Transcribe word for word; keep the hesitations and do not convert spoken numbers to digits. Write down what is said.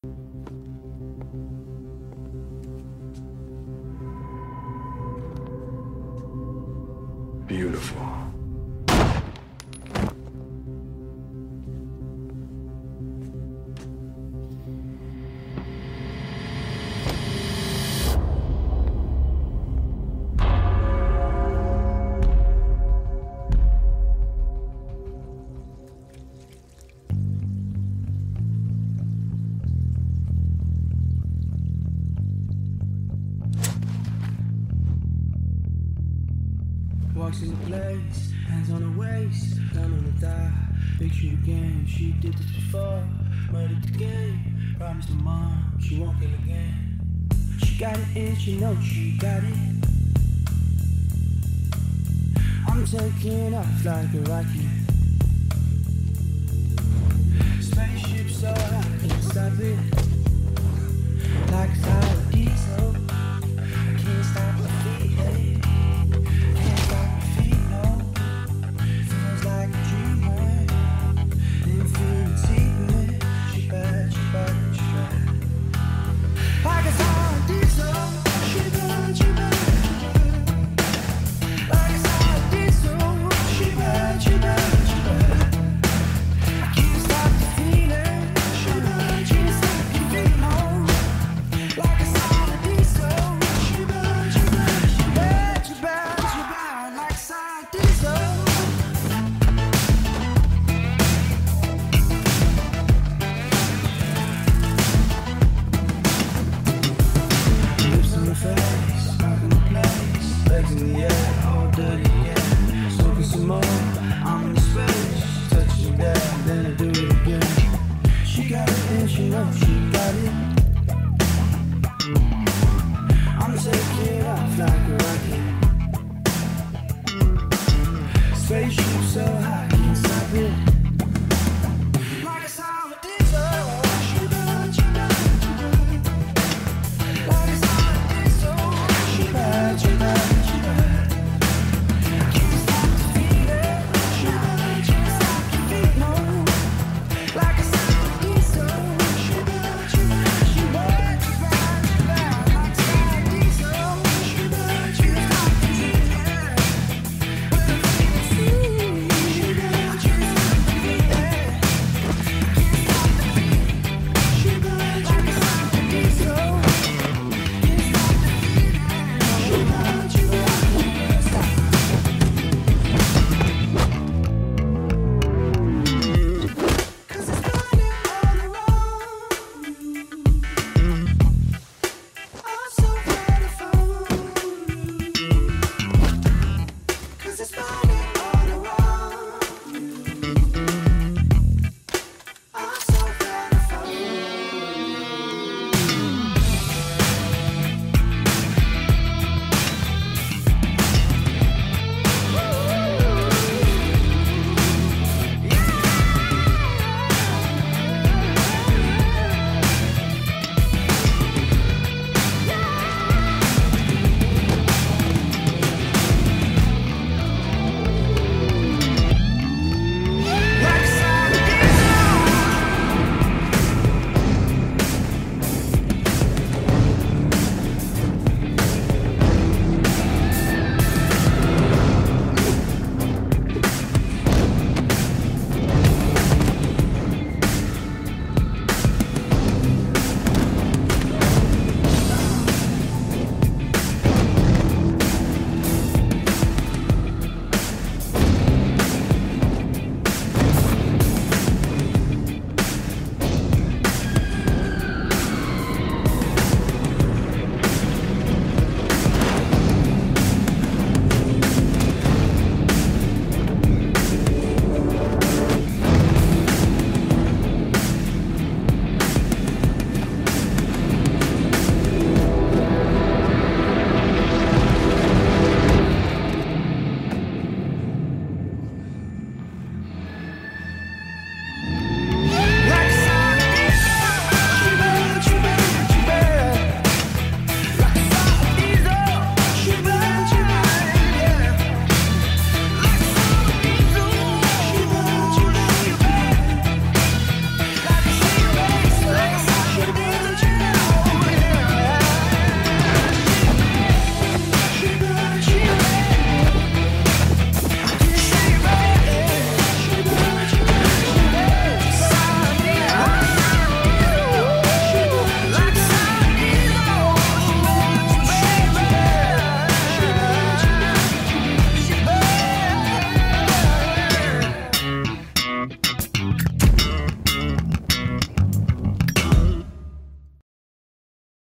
Beautiful. Walks in the place, hands on her waist, down on the thigh. Big shoot again, she did this before. Murdered the game, promised her mom she won't kill again. She got it in, she knows she got it. I'm taking off like a rocket. Spaceship so high, I can't stop it. Like a sour diesel, I can't stop the feeling. Face